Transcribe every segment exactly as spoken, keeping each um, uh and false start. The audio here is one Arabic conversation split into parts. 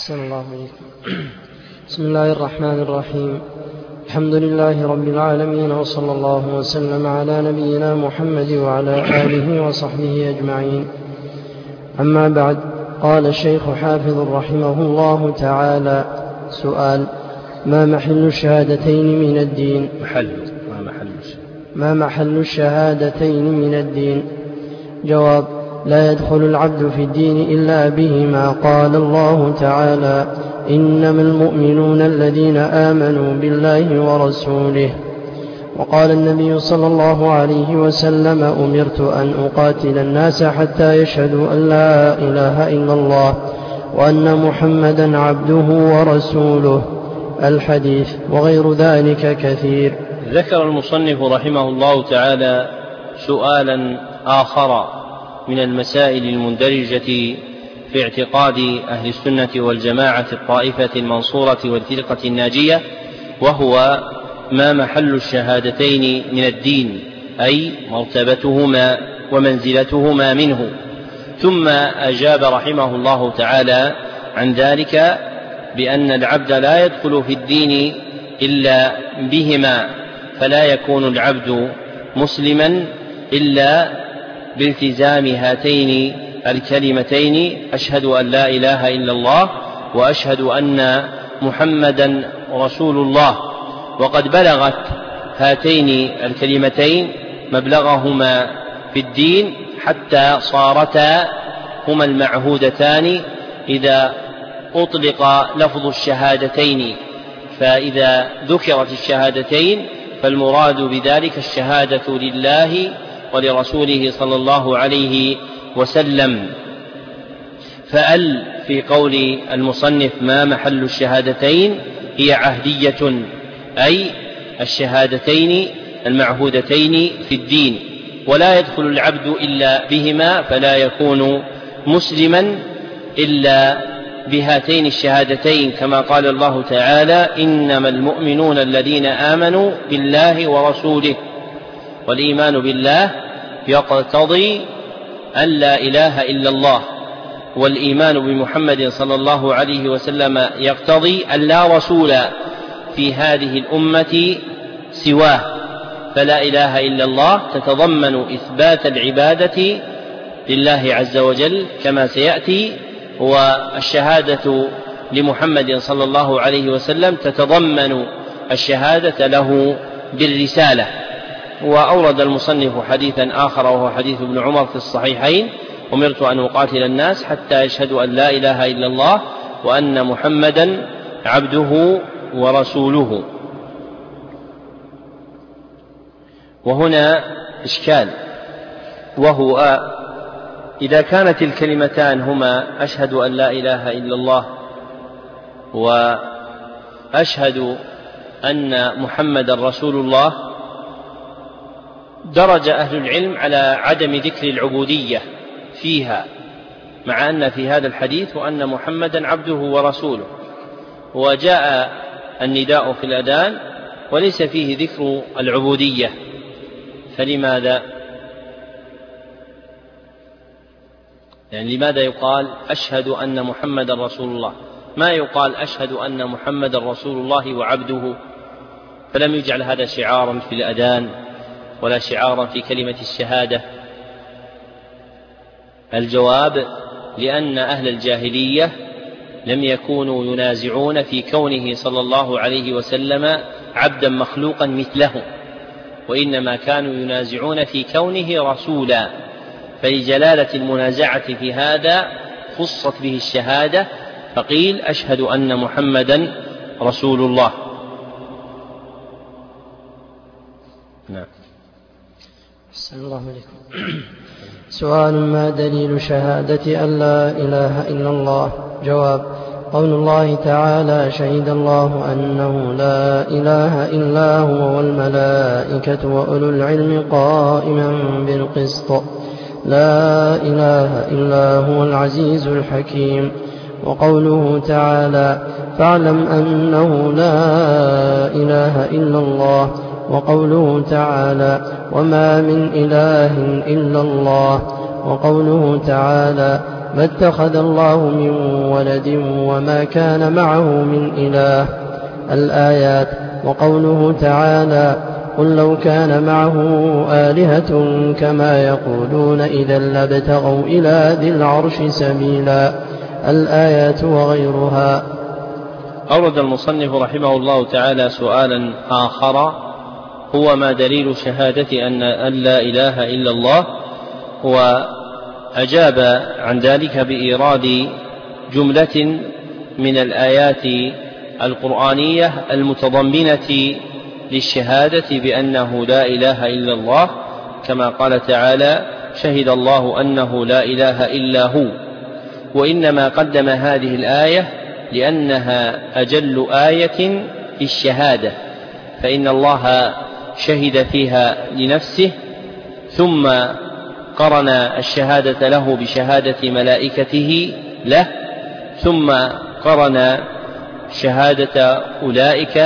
أحسن الله عليكم. بسم الله الرحمن الرحيم. الحمد لله رب العالمين، وصلى الله وسلم على نبينا محمد وعلى آله وصحبه أجمعين. أما بعد، قال الشيخ حافظ رحمه الله تعالى: سؤال: ما محل الشهادتين من الدين؟ محل ما محل ما محل الشهادتين من الدين؟ جواب: لا يدخل العبد في الدين إلا بهما. قال الله تعالى: إنما المؤمنون الذين آمنوا بالله ورسوله. وقال النبي صلى الله عليه وسلم: أمرت أن أقاتل الناس حتى يشهدوا أن لا إله إلا الله وأن محمدا عبده ورسوله. الحديث، وغير ذلك كثير. ذكر المصنف رحمه الله تعالى سؤالا آخر من المسائل المندرجة في اعتقاد أهل السنة والجماعة الطائفة المنصورة والفرقة الناجية، وهو: ما محل الشهادتين من الدين؟ أي مرتبتهما ومنزلتهما منه. ثم أجاب رحمه الله تعالى عن ذلك بأن العبد لا يدخل في الدين إلا بهما، فلا يكون العبد مسلما إلا بالتزام هاتين الكلمتين: أشهد أن لا إله إلا الله وأشهد أن محمدا رسول الله. وقد بلغت هاتين الكلمتين مبلغهما في الدين حتى صارتا هما المعهودتان إذا أطلق لفظ الشهادتين. فإذا ذكرت الشهادتين فالمراد بذلك الشهادة لله ولرسوله صلى الله عليه وسلم. فأل في قول المصنف: ما محل الشهادتين؟ هي عهدية، أي الشهادتين المعهودتين في الدين، ولا يدخل العبد إلا بهما، فلا يكون مسلما إلا بهاتين الشهادتين، كما قال الله تعالى: إنما المؤمنون الذين آمنوا بالله ورسوله. والإيمان بالله يقتضي أن لا إله إلا الله، والإيمان بمحمد صلى الله عليه وسلم يقتضي أن لا رسول في هذه الأمة سواه. فلا إله إلا الله تتضمن إثبات العبادة لله عز وجل كما سيأتي، والشهادة لمحمد صلى الله عليه وسلم تتضمن الشهادة له بالرسالة. وأورد المصنف حديثا آخر وهو حديث ابن عمر في الصحيحين: أمرت أن أقاتل الناس حتى يشهدوا أن لا إله إلا الله وأن محمدا عبده ورسوله. وهنا إشكال، وهو: إذا كانت الكلمتان هما أشهد أن لا إله إلا الله وأشهد أن محمدا رسول الله، درج أهل العلم على عدم ذكر العبودية فيها، مع أن في هذا الحديث وأن محمدا عبده ورسوله، وجاء النداء في الأذان وليس فيه ذكر العبودية. فلماذا؟ يعني لماذا يقال أشهد أن محمدا رسول الله؟ ما يقال أشهد أن محمدا رسول الله وعبده؟ فلم يجعل هذا شعارا في الأذان ولا شعارا في كلمة الشهادة. الجواب: لأن أهل الجاهلية لم يكونوا ينازعون في كونه صلى الله عليه وسلم عبدا مخلوقا مثله، وإنما كانوا ينازعون في كونه رسولا، فلجلالة المنازعة في هذا خصت به الشهادة، فقيل: أشهد أن محمدا رسول الله. نعم. السلام الله عليكم. سؤال: ما دليل شهادة أن لا إله إلا الله؟ جواب: قول الله تعالى: شهد الله أنه لا إله إلا هو والملائكة وأولو العلم قائما بالقسط، لا إله إلا هو العزيز الحكيم. وقوله تعالى: فاعلم أنه لا إله إلا الله. وقوله تعالى: وما من إله إلا الله. وقوله تعالى: ما اتخذ الله من ولد وما كان معه من إله. الآيات. وقوله تعالى قل لو كان معه آلهة كما يقولون إذا لابتغوا إلى ذي العرش سبيلا. الآيات وغيرها. أورد المصنف رحمه الله تعالى سؤالا آخر هو ما دليل شهادة أن لا إله إلا الله، وأجاب عن ذلك بإيراد جملة من الآيات القرآنية المتضمنة للشهادة بأنه لا إله إلا الله، كما قال تعالى شهد الله أنه لا إله إلا هو. وإنما قدم هذه الآية لأنها أجل آية في الشهادة، فإن الله شهد فيها لنفسه ثم قرن الشهادة له بشهادة ملائكته له، ثم قرن شهادة أولئك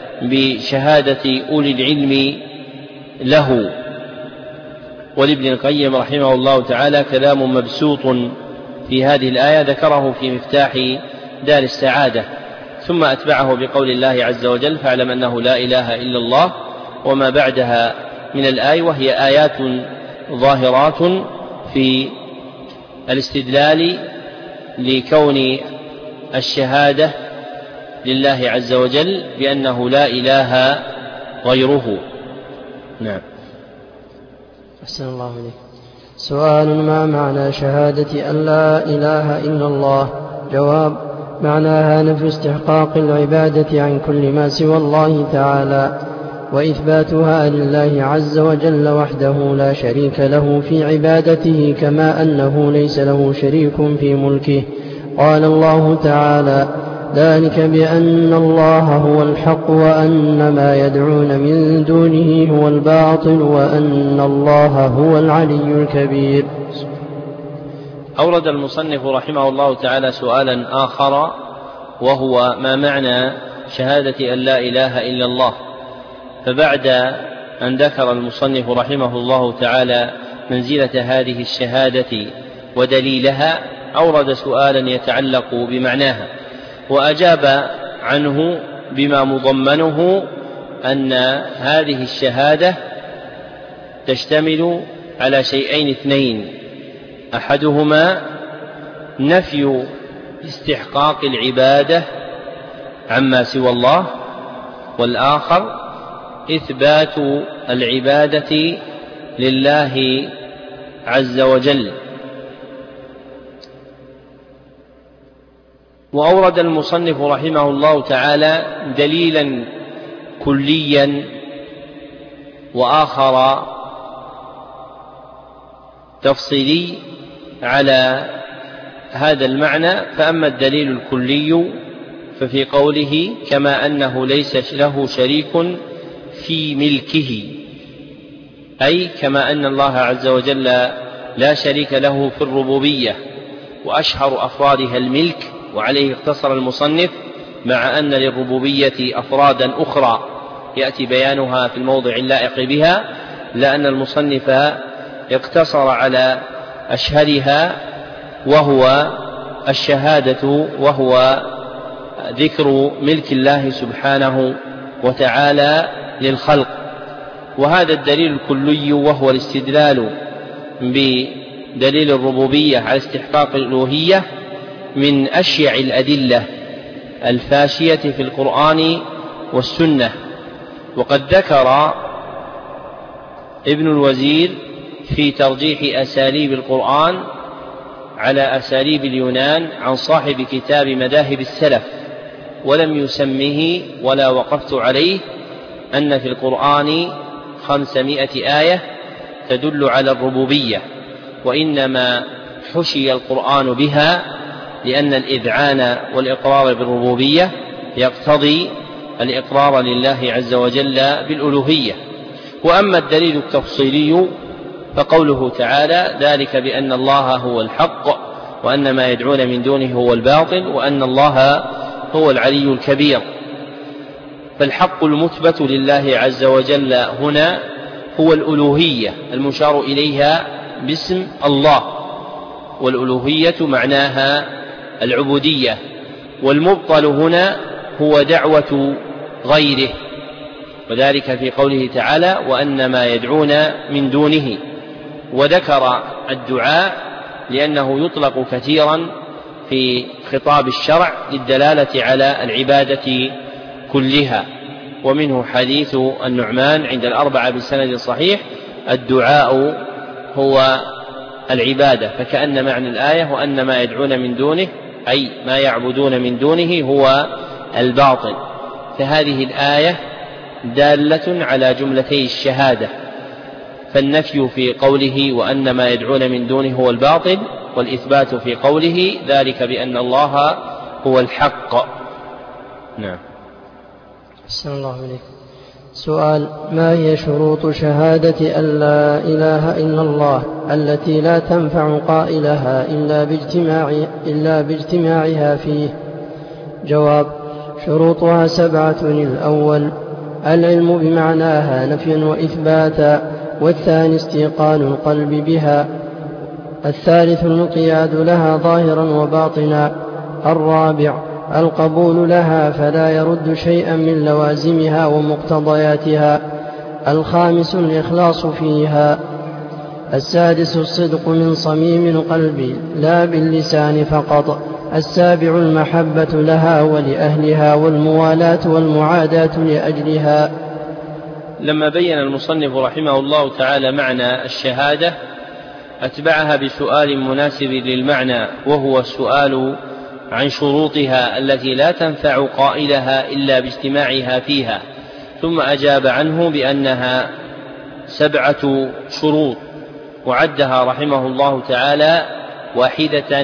بشهادة أولي العلم له. ولابن القيم رحمه الله تعالى كلام مبسوط في هذه الآية ذكره في مفتاح دار السعادة، ثم أتبعه بقول الله عز وجل فاعلم أنه لا إله إلا الله وما بعدها من الآية، وهي آيات ظاهرات في الاستدلال لكون الشهادة لله عز وجل بأنه لا إله غيره. نعم. أحسن الله إليك. سؤال: ما معنى شهادة أن لا إله إلا الله؟ جواب: معناها نفي استحقاق العبادة عن كل ما سوى الله تعالى، وإثباتها لله عز وجل وحده لا شريك له في عبادته، كما أنه ليس له شريك في ملكه. قال الله تعالى: ذلك بأن الله هو الحق وأن ما يدعون من دونه هو الباطل وأن الله هو العلي الكبير. أورد المصنف رحمه الله تعالى سؤالا آخر وهو ما معنى شهادة أن لا إله إلا الله. فبعد أن ذكر المصنف رحمه الله تعالى منزلة هذه الشهادة ودليلها أورد سؤالا يتعلق بمعناها، وأجاب عنه بما مضمنه أن هذه الشهادة تشتمل على شيئين اثنين: أحدهما نفي استحقاق العبادة عما سوى الله، والآخر إثبات العبادة لله عز وجل. وأورد المصنف رحمه الله تعالى دليلا كليا وآخر تفصيلي على هذا المعنى. فأما الدليل الكلي ففي قوله كما أنه ليس له شريك في ملكه، أي كما أن الله عز وجل لا شريك له في الربوبية، وأشهر أفرادها الملك، وعليه اقتصر المصنف، مع أن للربوبية أفرادا أخرى يأتي بيانها في الموضع اللائق بها، لأن المصنف اقتصر على أشهرها وهو الشهادة، وهو ذكر ملك الله سبحانه وتعالى للخلق. وهذا الدليل الكلي وهو الاستدلال بدليل الربوبية على استحقاق الألوهية من أشيع الأدلة الفاشية في القرآن والسنة. وقد ذكر ابن الوزير في ترجيح أساليب القرآن على أساليب اليونان عن صاحب كتاب مذاهب السلف، ولم يسمه ولا وقفت عليه، أن في القرآن خمسمائة آية تدل على الربوبية، وإنما حشي القرآن بها لأن الإذعان والإقرار بالربوبية يقتضي الإقرار لله عز وجل بالألوهية. وأما الدليل التفصيلي فقوله تعالى ذلك بأن الله هو الحق وأن ما يدعون من دونه هو الباطل وأن الله هو العلي الكبير. فالحق المثبت لله عز وجل هنا هو الألوهية المشار إليها باسم الله، والألوهية معناها العبودية، والمبطل هنا هو دعوة غيره، وذلك في قوله تعالى وأن ما يدعون من دونه. وذكر الدعاء لأنه يطلق كثيرا في خطاب الشرع للدلالة على العبادة كلها، ومنه حديث النعمان عند الأربعة بسند صحيح الدعاء هو العبادة، فكأن معنى الآية وأن ما يدعون من دونه أي ما يعبدون من دونه هو الباطل. فهذه الآية دالة على جملتي الشهادة، فالنفي في قوله وأن ما يدعون من دونه هو الباطل، والإثبات في قوله ذلك بأن الله هو الحق. نعم. أحسن الله عليك. سؤال: ما هي شروط شهادة أن لا إله إلا الله التي لا تنفع قائلها إلا باجتماع إلا باجتماعها فيه؟ جواب: شروطها سبعة. الأول العلم بمعناها نفيا وإثباتا، والثاني استيقان القلب بها، الثالث الانقياد لها ظاهرا وباطنا، الرابع القبول لها فلا يرد شيئا من لوازمها ومقتضياتها، الخامس الإخلاص فيها، السادس الصدق من صميم القلب لا باللسان فقط، السابع المحبة لها ولأهلها والموالاة والمعاداة لأجلها. لما بين المصنف رحمه الله تعالى معنى الشهادة أتبعها بسؤال مناسب للمعنى، وهو السؤال عن شروطها التي لا تنفع قائلها إلا باجتماعها فيها، ثم أجاب عنه بأنها سبعة شروط، وعدها رحمه الله تعالى واحدة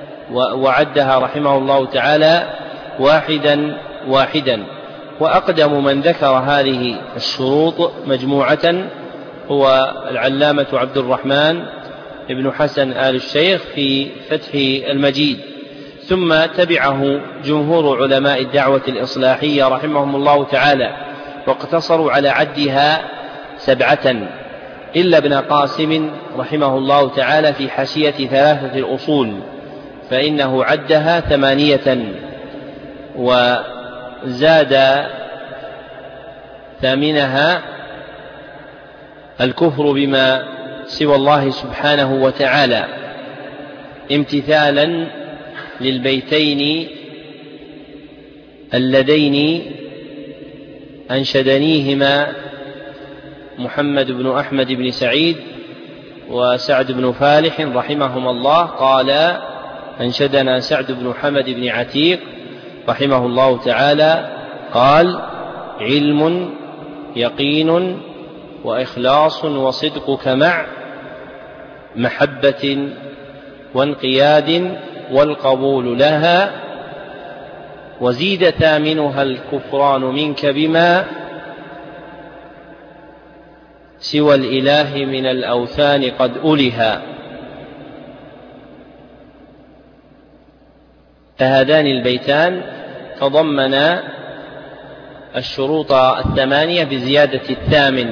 وعدها رحمه الله تعالى واحدا واحدا وأقدم من ذكر هذه الشروط مجموعة هو العلامة عبد الرحمن ابن حسن آل الشيخ في فتح المجيد، ثم تبعه جمهور علماء الدعوة الإصلاحية رحمهم الله تعالى، واقتصروا على عدها سبعة، إلا ابن قاسم رحمه الله تعالى في حاشية ثلاثة الأصول فإنه عدها ثمانية، وزاد ثامنها الكفر بما سوى الله سبحانه وتعالى، امتثالا للبيتين اللذين أنشدنيهما محمد بن أحمد بن سعيد وسعد بن فالح رحمهما الله، قال أنشدنا سعد بن حمد بن عتيق رحمه الله تعالى قال: علم يقين وإخلاص وصدقك مع محبة وانقياد والقبول لها، وزيد ثامنها الكفران منك بما سوى الإله من الأوثان قد ألها. فهذان البيتان تضمنا الشروط الثمانية بزيادة الثامن.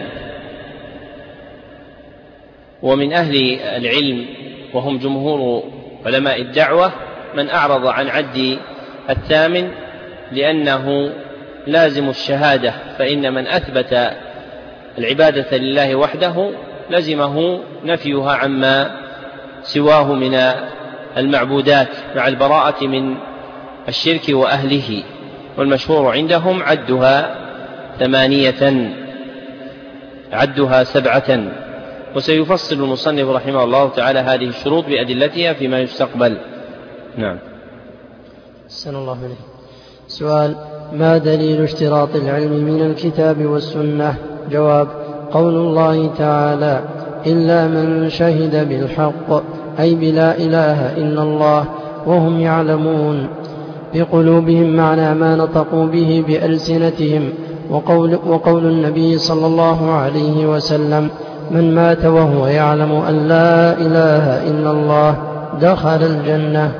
ومن أهل العلم وهم جمهور علماء الدعوة من أعرض عن عد الثامن لأنه لازم الشهادة، فإن من أثبت العبادة لله وحده لزمه نفيها عما سواه من المعبودات مع البراءة من الشرك وأهله، والمشهور عندهم عدها ثمانية عدها سبعة. وسيفصل المصنف رحمه الله تعالى هذه الشروط بأدلتها فيما يستقبل. نعم. أحسن الله عليك. سؤال: ما دليل اشتراط العلم من الكتاب والسنة؟ جواب: قول الله تعالى: إلا من شهد بالحق، أي بلا إله إلا الله وهم يعلمون بقلوبهم معنى ما نطقوا به بألسنتهم، وقول, وقول النبي صلى الله عليه وسلم: من مات وهو يعلم أن لا إله إلا الله دخل الجنة.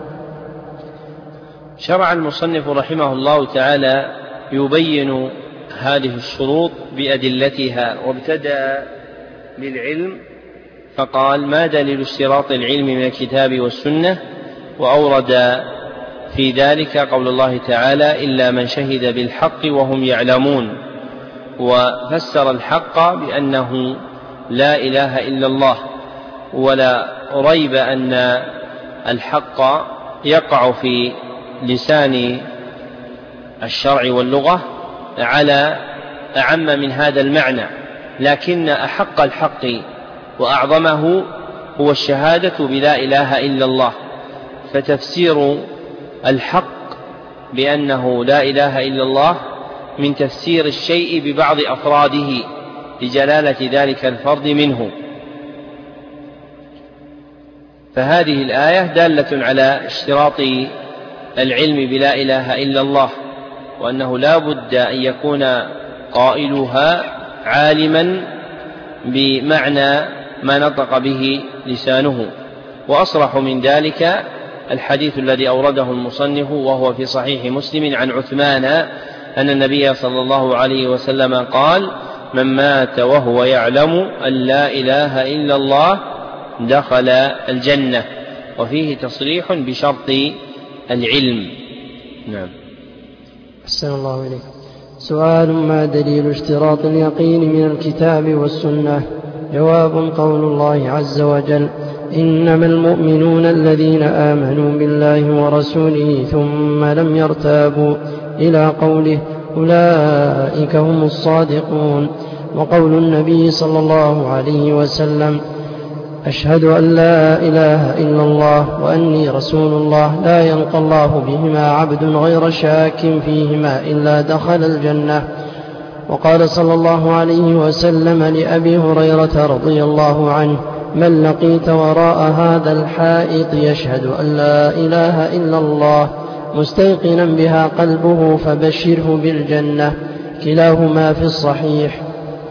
شرع المصنف رحمه الله تعالى يبين هذه الشروط بأدلتها، وابتدأ بالعلم فقال: ما دليل اشتراط العلم من الكتاب والسنة؟ وأورد في ذلك قول الله تعالى: إلا من شهد بالحق وهم يعلمون، وفسر الحق بأنه لا إله إلا الله، ولا ريب أن الحق يقع في لسان الشرع واللغة على أعم من هذا المعنى، لكن أحق الحق وأعظمه هو الشهادة بلا إله إلا الله، فتفسير الحق بأنه لا إله إلا الله من تفسير الشيء ببعض أفراده لجلالة ذلك الفرد منه. فهذه الآية دالة على اشتراط العلم بلا إله إلا الله، وأنه لا بد أن يكون قائلها عالما بمعنى ما نطق به لسانه. وأصرح من ذلك الحديث الذي أورده المصنف وهو في صحيح مسلم عن عثمان أن النبي صلى الله عليه وسلم قال: من مات وهو يعلم أن لا إله إلا الله دخل الجنة، وفيه تصريح بشرط العلم. نعم. أحسن الله إليك. سؤال: ما دليل اشتراط اليقين من الكتاب والسنة؟ جواب: قول الله عز وجل: إنما المؤمنون الذين آمنوا بالله ورسوله ثم لم يرتابوا، إلى قوله: أولئك هم الصادقون. وقول النبي صلى الله عليه وسلم: أشهد أن لا إله إلا الله وأني رسول الله، لا يلقى الله بهما عبد غير شاك فيهما إلا دخل الجنة. وقال صلى الله عليه وسلم لأبي هريرة رضي الله عنه: من لقيت وراء هذا الحائط يشهد أن لا إله إلا الله مستيقنا بها قلبه فبشره بالجنة. كلاهما في الصحيح.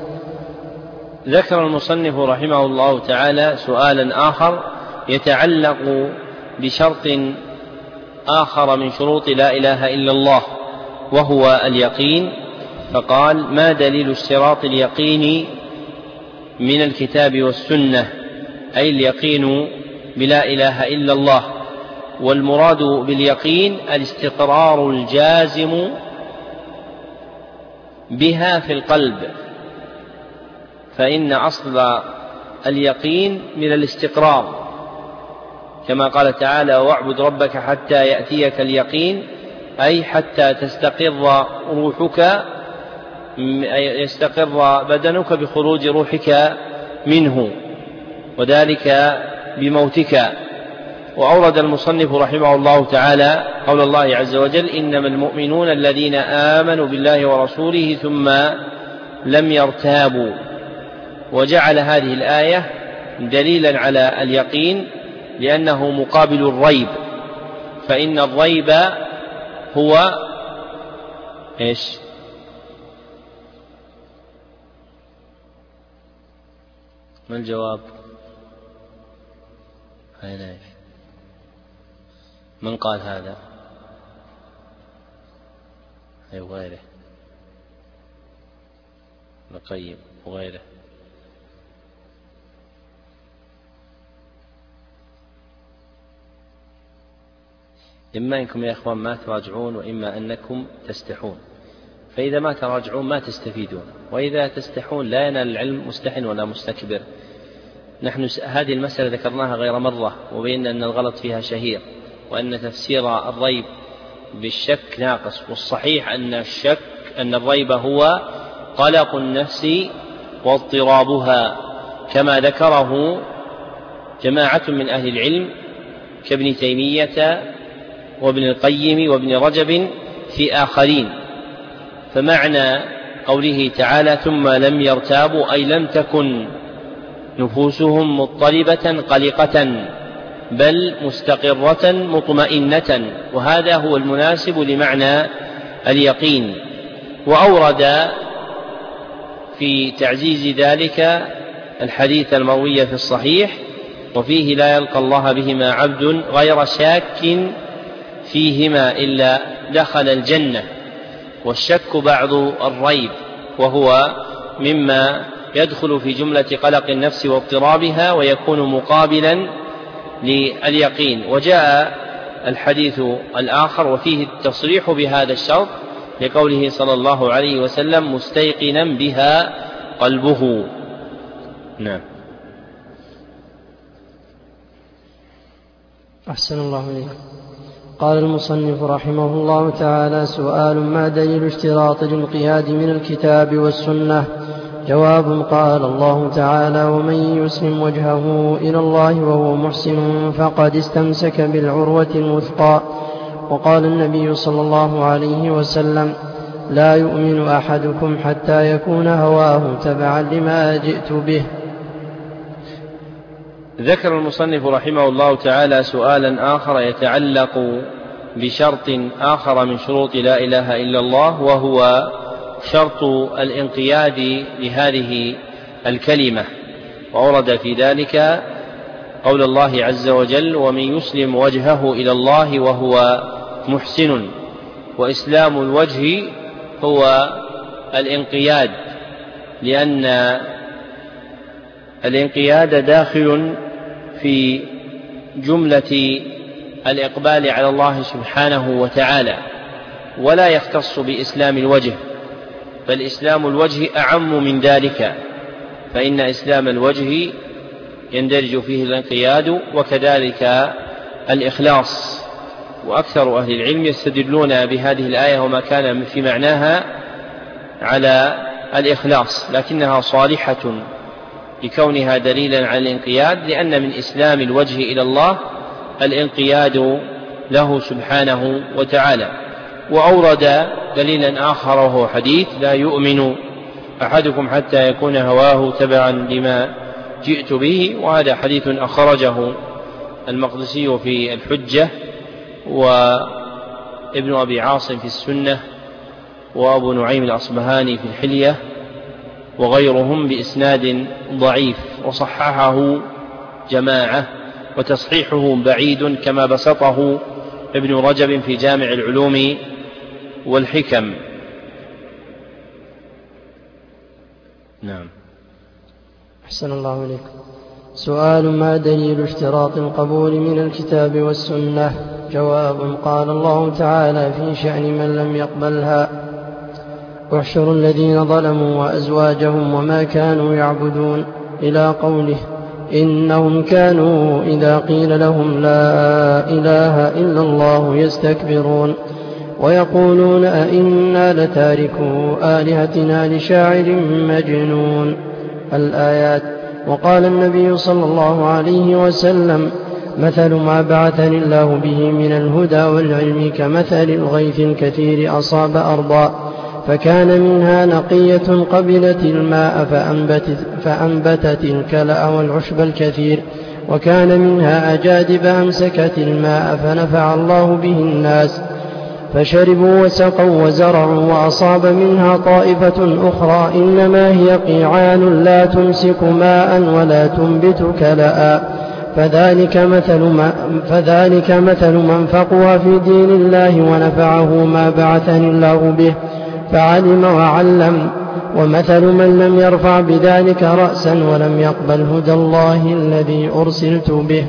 ذكر المصنف رحمه الله تعالى سؤالا آخر يتعلق بشرط آخر من شروط لا إله إلا الله، وهو اليقين، فقال: ما دليل اشتراط اليقين من الكتاب والسنة؟ أي اليقين بلا إله إلا الله. والمراد باليقين الاستقرار الجازم بها في القلب، فإن أصل اليقين من الاستقرار، كما قال تعالى: واعبد ربك حتى يأتيك اليقين، أي حتى تستقر روحك، يستقر بدنك بخروج روحك منه، وذلك بموتك. وأورد المصنف رحمه الله تعالى قول الله عز وجل: إنما المؤمنون الذين آمنوا بالله ورسوله ثم لم يرتابوا، وجعل هذه الآية دليلا على اليقين لأنه مقابل الريب، فإن الريب هو إيش؟ ما الجواب؟ من قال هذا؟ أي غيره، نقيم وغيره. إما أنكم يا إخوان ما تراجعون، وإما أنكم تستحون، فإذا ما تراجعون ما تستفيدون، وإذا تستحون لا ينال العلم مستحن ولا مستكبر. نحن هذه المسألة ذكرناها غير مرة، وبينا أن الغلط فيها شهير، وأن تفسير الريب بالشك ناقص، والصحيح أن الشك أن الريب هو قلق النفس واضطرابها، كما ذكره جماعة من أهل العلم كابن تيمية وابن القيم وابن رجب في آخرين. فمعنى قوله تعالى: ثم لم يرتابوا، أي لم تكن نفوسهم مضطربة قلقة، بل مستقرة مطمئنة، وهذا هو المناسب لمعنى اليقين. وأورد في تعزيز ذلك الحديث المروي في الصحيح: وفيه لا يلقى الله بهما عبد غير شاك فيهما إلا دخل الجنة. والشك بعض الريب، وهو مما يدخل في جملة قلق النفس واضطرابها ويكون مقابلا لليقين. وجاء الحديث الآخر وفيه التصريح بهذا الشرط لقوله صلى الله عليه وسلم مستيقنا بها قلبه. نعم. أحسن الله إليك. قال المصنف رحمه الله تعالى: سؤال: ما دليل اشتراط الانقياد من الكتاب والسنة؟ جواب: قال الله تعالى: ومن يسلم وجهه إلى الله وهو محسن فقد استمسك بالعروة الوثقى. وقال النبي صلى الله عليه وسلم: لا يؤمن أحدكم حتى يكون هواه تبعا لما جئت به. ذكر المصنف رحمه الله تعالى سؤالا آخر يتعلق بشرط آخر من شروط لا إله إلا الله، وهو شرط الانقياد لهذه الكلمة. وأورد في ذلك قول الله عز وجل: ومن يسلم وجهه إلى الله وهو محسن. وإسلام الوجه هو الانقياد، لأن الانقياد داخل في جملة الإقبال على الله سبحانه وتعالى، ولا يختص بإسلام الوجه، بل إسلام الوجه أعم من ذلك، فإن إسلام الوجه يندرج فيه الانقياد وكذلك الإخلاص. وأكثر أهل العلم يستدلون بهذه الآية وما كان في معناها على الإخلاص، لكنها صالحة لكونها دليلا على الانقياد، لأن من إسلام الوجه إلى الله الانقياد له سبحانه وتعالى. وأورد دليلا آخر وهو حديث: لا يؤمن أحدكم حتى يكون هواه تبعا لما جئت به. وهذا حديث أخرجه المقدسي في الحجة، وابن أبي عاصم في السنة، وأبو نعيم الأصبهاني في الحلية، وغيرهم بإسناد ضعيف، وصححه جماعة، وتصحيحه بعيد كما بسطه ابن رجب في جامع العلوم والحكم. نعم. أحسن الله إليك. سؤال: ما دليل اشتراط القبول من الكتاب والسنة؟ جواب: قال الله تعالى في شأن من لم يقبلها: احشروا الذين ظلموا وأزواجهم وما كانوا يعبدون، إلى قوله: إنهم كانوا إذا قيل لهم لا إله إلا الله يستكبرون ويقولون أئنا لتاركو آلهتنا لشاعر مجنون. الآيات. وقال النبي صلى الله عليه وسلم: مثل ما بعثني الله به من الهدى والعلم كمثل الغيث الكثير أصاب أرضا فكان منها نقية قبلت الماء فأنبتت, فأنبتت الكلأ والعشب الكثير، وكان منها أجادب أمسكت الماء فنفع الله به الناس فشربوا وسقوا وزرعوا وأصاب منها طائفة أخرى إنما هي قيعان لا تمسك ماء ولا تنبت كلأ، فذلك مثل, ما فذلك مثل من فقه في دين الله ونفعه ما بعثني الله به فعلم وعلم، ومثل من لم يرفع بذلك رأسا ولم يقبل هدى الله الذي أرسلت به.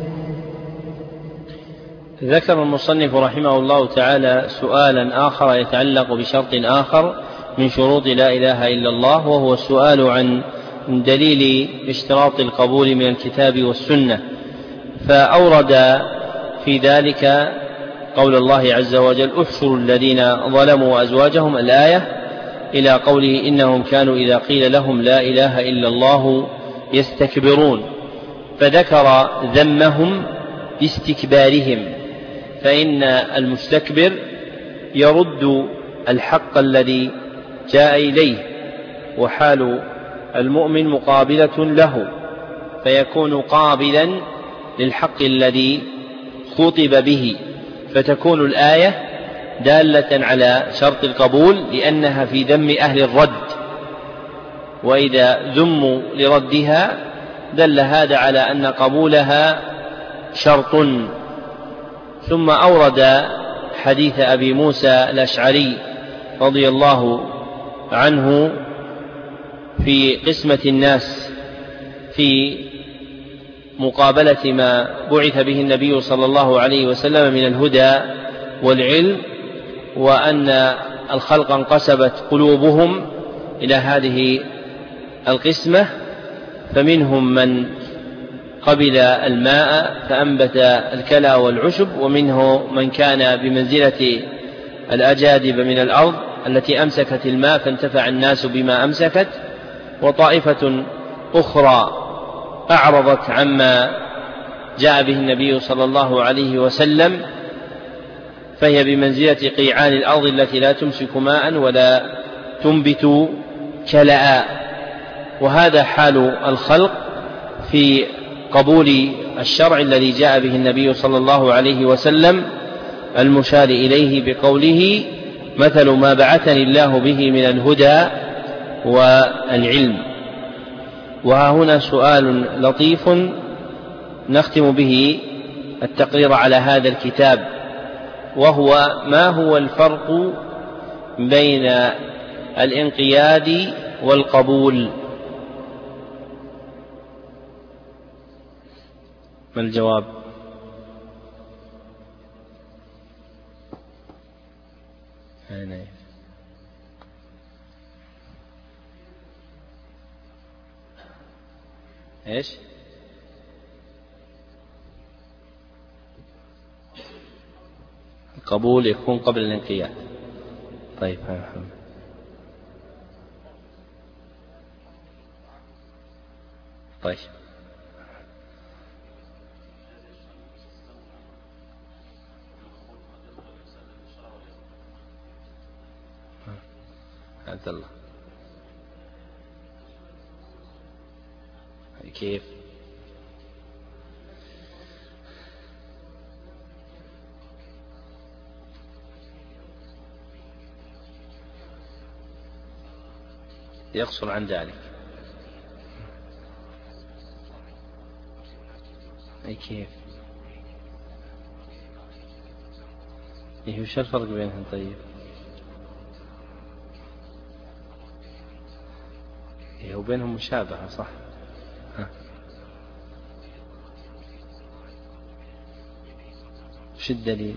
ذكر المصنف رحمه الله تعالى سؤالا آخر يتعلق بشرط آخر من شروط لا إله إلا الله، وهو السؤال عن دليل اشتراط القبول من الكتاب والسنة. فأورد في ذلك قول الله عز وجل: احشروا الذين ظلموا وأزواجهم، الآية، إلى قوله: إنهم كانوا إذا قيل لهم لا إله إلا الله يستكبرون، فذكر ذمهم باستكبارهم، فإن المستكبر يرد الحق الذي جاء إليه، وحال المؤمن مقابلة له، فيكون قابلا للحق الذي خطب به، فتكون الآية دالة على شرط القبول لأنها في ذم أهل الرد، وإذا ذموا لردها دل هذا على أن قبولها شرط. ثم أورد حديث أبي موسى الأشعري رضي الله عنه في قسمة الناس في مقابلة ما بعث به النبي صلى الله عليه وسلم من الهدى والعلم، وأن الخلق انقسمت قلوبهم إلى هذه القسمة، فمنهم من قبل الماء فأنبت الكلى والعشب، ومنه من كان بمنزلة الأجادب من الأرض التي أمسكت الماء فانتفع الناس بما أمسكت، وطائفة أخرى أعرضت عما جاء به النبي صلى الله عليه وسلم، فهي بمنزلة قيعان الأرض التي لا تمسك ماء ولا تنبت كلأ. وهذا حال الخلق في قبول الشرع الذي جاء به النبي صلى الله عليه وسلم، المشار إليه بقوله: مثل ما بعثني الله به من الهدى والعلم. وها هنا سؤال لطيف نختم به التقرير على هذا الكتاب، وهو: ما هو الفرق بين الانقياد والقبول؟ ما الجواب؟ ايش؟ القبول يكون قبل الانقياد. طيب طيب عبد الله كيف؟ يقصر عن ذلك. أي كيف؟ إيه وش الفرق بينهم؟ طيب إيه وبينهم مشابهة صح؟ ها. وش الدليل؟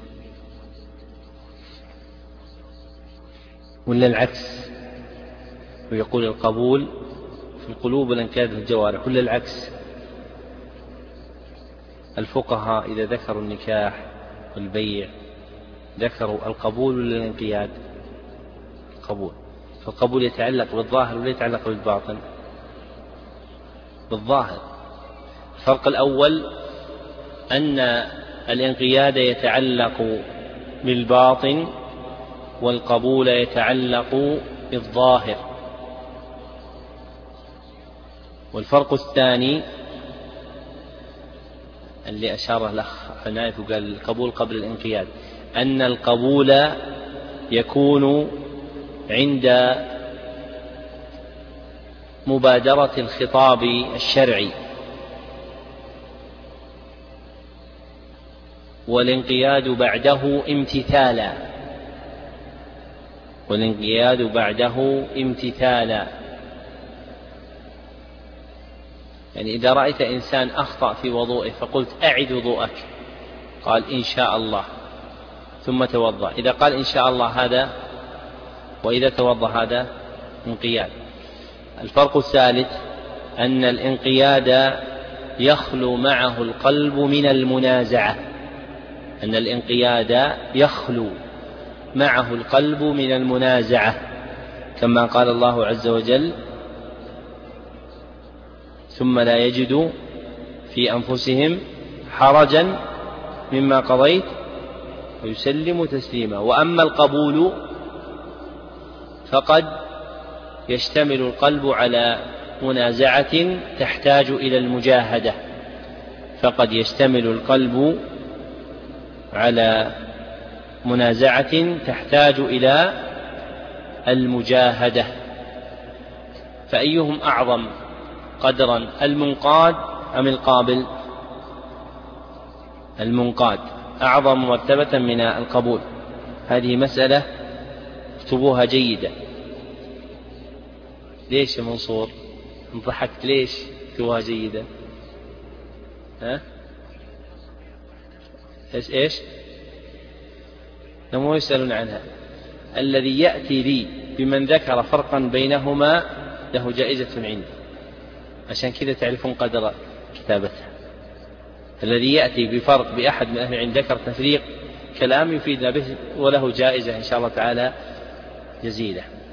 ولا العكس؟ ويقول القبول في القلوب والانقياد في الجوارح، ولا العكس؟ الفقهاء إذا ذكروا النكاح والبيع ذكروا القبول ولا الانقياد؟ القبول. فالقبول يتعلق بالظاهر ولا يتعلق بالباطن؟ بالظاهر. الفرق الأول أن الانقياد يتعلق بالباطن والقبول يتعلق بالظاهر. والفرق الثاني اللي أشار الأخ حنايف وقال القبول قبل الانقياد، أن القبول يكون عند مبادرة الخطاب الشرعي، والانقياد بعده امتثالا والانقياد بعده امتثالا يعني إذا رأيت إنسان أخطأ في وضوءه فقلت أعد وضوءك، قال إن شاء الله، ثم توضأ، إذا قال إن شاء الله هذا، وإذا توضأ هذا انقياد. الفرق الثالث أن الانقياد يخلو معه القلب من المنازعة أن الانقياد يخلو معه القلب من المنازعة كما قال الله عز وجل: ثم لا يجدوا في أنفسهم حرجا مما قضيت ويسلموا تسليما. وأما القبول فقد يشتمل القلب على منازعة تحتاج إلى المجاهدة فقد يشتمل القلب على منازعة تحتاج إلى المجاهدة. فأيهم أعظم قدرا، المنقاد أم القابل؟ المنقاد أعظم مرتبة من القبول. هذه مسألة اكتبوها جيدا. ليش يا منصور ضحكت؟ ليش؟ كتبوها جيدة. ها؟ إيش إيش؟ لم يسألون عنها. الذي يأتي لي بمن ذكر فرقا بينهما له جائزة عندي، عشان كذا تعرفون قدر كتابتها. الذي يأتي بفرق بأحد من أهل العلم ذكر تفريق كلام يفيدنا به وله جائزة إن شاء الله تعالى جزيلة.